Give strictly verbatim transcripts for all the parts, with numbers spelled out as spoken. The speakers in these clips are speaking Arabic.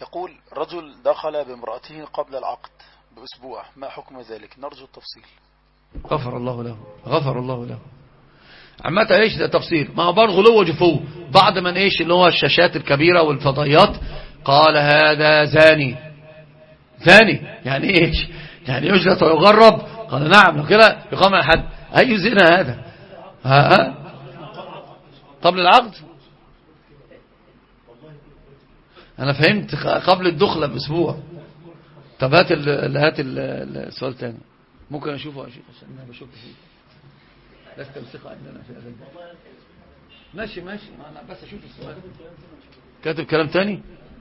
يقول رجل دخل بامرأته قبل العقد بأسبوع، ما حكم ذلك؟ نرجو التفصيل. غفر الله له، غفر الله له. عامة ايش ده تفصيل؟ ما هو برضه غلو وجفوه. بعد من ايش اللي هو الشاشات الكبيرة والفضائيات قال هذا زاني. زاني يعني ايش؟ يعني يجلس ويغرب؟ قال نعم. لو كده يقام على حد. اي زنا هذا؟ ها ها قبل العقد؟ انا فهمت قبل الدخلة باسبوع. طب هات ال هات السؤال تاني ممكن اشوفه يا شيخ عشان انا بشوف فيه. لست الثقة عندنا في هذا. ماشي ماشي انا بس اشوف السؤال. كاتب كلام تاني.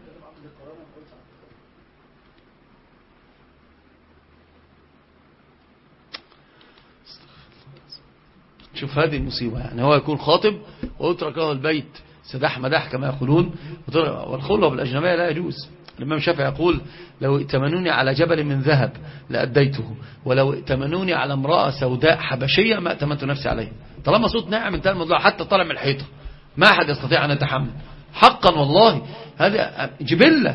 شوف هذه المصيبة، يعني هو يكون خاطب ويترك له البيت سداح مداح كما يقولون، والخلوة بالأجنبية لا يجوز. الإمام الشافعي يقول لو ائتمنوني على جبل من ذهب لأديته، ولو ائتمنوني على امرأة سوداء حبشية ما ائتمنت نفسي عليه. طالما صوت ناعم انتهى الموضوع، حتى طالع من الحيطة ما أحد يستطيع أن يتحمل حقا والله. هذا جبلة.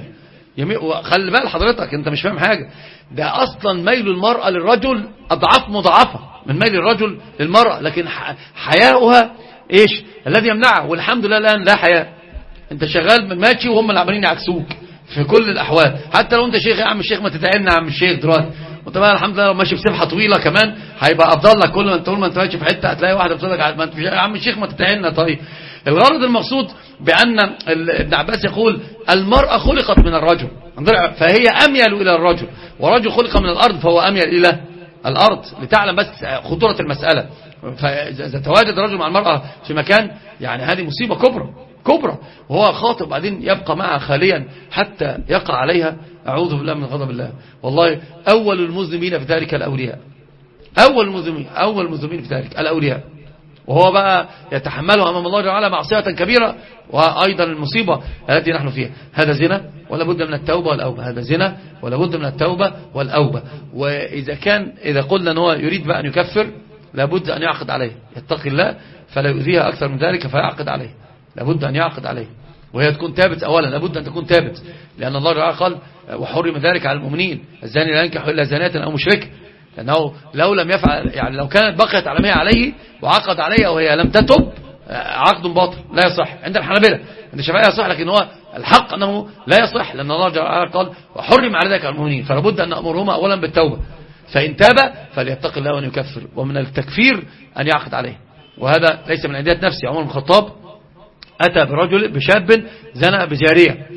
خلي بال حضرتك انت مش فاهم حاجة، ده أصلا ميل المرأة للرجل أضعاف مضاعفة من ميل الرجل للمرأة، لكن حياؤها ايش الذي يمنعه؟ والحمد لله الآن لا حياء. انت شغال من ماشي وهم اللي عمالين يعكسوك في كل الأحوال. حتى لو انت شيخ يا عم الشيخ ما تتعبنا يا عم الشيخ دلوقتي، وانت بقى الحمد لله لو ماشي بسبحة طويلة كمان هيبقى أفضل لك. كل ما انت طول ما انت ماشي في حتة هتلاقي واحدة بتقول لك يا عم الشيخ ما تتعبنا. طيب الغرض المقصود بأن ابن عباس يقول المرأة خلقت من الرجل فهي أميل إلى الرجل، ورجل خلق من الأرض فهو أميل إلى الأرض، لتعلم بس خطورة المسألة. فإذا تواجد الرجل مع المرأة في مكان يعني هذه مصيبة كبرى كبرى، وهو خاطب بعدين يبقى معها خاليا حتى يقع عليها. أعوذ بالله من غضب الله. والله أول المذنبين في ذلك الأولياء، أول المذنبين أول المذنبين في ذلك الأولياء، وهو بقى يتحمله أمام الله تعالى معصية كبيرة. وأيضا المصيبة التي نحن فيها، هذا زنا ولا بد من التوبة والأوبة، هذا زنا ولا بد من التوبة والأوبة. وإذا كان إذا قلنا أنه يريد بقى أن يكفر لابد أن يعقد عليه، يتقي الله فلا يؤذيها أكثر من ذلك فيعقد عليه، لابد أن يعقد عليه، وهي تكون تابت أولا، لابد أن تكون تابت، لأن الله تعالى قال وحرم ذلك على المؤمنين الزاني لا ينكح إلا زانية أو مشرك. لأنه لو لم يفعل يعني لو كانت بقيت على ما هي عليه وعقد عليها وهي لم تتب عقد باطل لا يصح عند الحنابلة. عند الشافعية يصح، لكن هو الحق أنه لا يصح، لأن الله تعالى قال وحرم على ذلك على المؤمنين، فلابد أن نأمرهما أولا بالتوبة، فإن تاب فليتق الله وأن يكفر، ومن التكفير أن يعقد عليه. وهذا ليس من عندية نفسي. عمر بن الخطاب أتى برجل بشاب زنى بجارية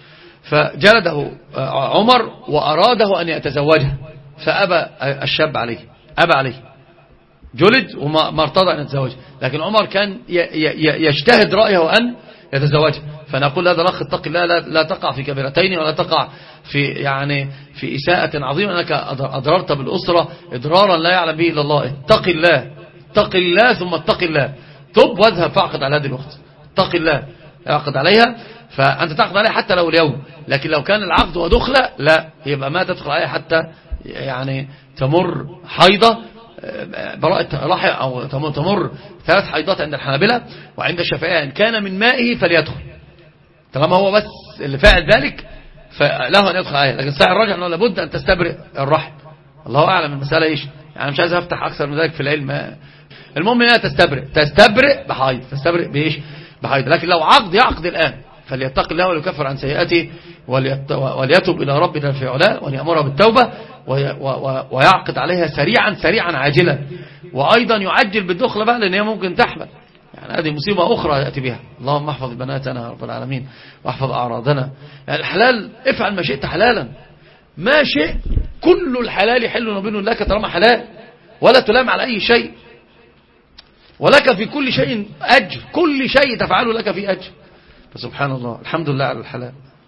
فجلده عمر وأراده أن يتزوجها، فأبى الشاب عليه، أبى عليه جلد وما ارتضى أن يتزوج، لكن عمر كان يجتهد رأيه أن يتزوج. فنقول هذا الأخ اتق الله، لا, لا تقع في كبيرتين ولا تقع في يعني في إساءة عظيمة، أنك أضررت بالأسرة إضرارا لا يعلم به إلا الله. اتق الله، اتق الله ثم اتق الله، تب واذهب فاعقد على هذه الأخت، اتق الله يعقد عليها، فأنت تعقد عليها حتى لو اليوم. لكن لو كان العقد ودخلة لا، يبقى ما تدخل عليها حتى يعني تمر حيضة براءة رحم، أو تمر ثلاث حيضات عند الحنابلة، وعند الشافعية إن كان من مائه فليدخل، طالما هو بس اللي فاعل ذلك فله أن يدخل عليه. لكن صحيح الراجح أنه لابد أن تستبرئ الرحم. الله أعلم المسألة إيش، يعني مش عايز أفتح أكثر من ذلك في العلم. المهم أنها تستبرئ تستبرئ بحيض، تستبرئ بإيش؟ بحيض. لكن لو عقد يعقد الآن، فليتق الله وليكفر عن سيئاته وليتوب إلى ربنا في علاه وليأمرها بالتوبة ويعقد عليها سريعا سريعا عاجلا، وأيضا يعجل بالدخل بقى لأن هي ممكن تحمل. يعني هذه مصيبة أخرى يأتي بها. اللهم احفظ بناتنا رب العالمين واحفظ أعراضنا. يعني الحلال افعل ما شئت حلالا، ما شئت، كل الحلال حل وبين لك طالما حلال، ولا تلام على أي شيء، ولك في كل شيء أجر، كل شيء تفعله لك في أجر. فسبحان الله، الحمد لله على الحلال.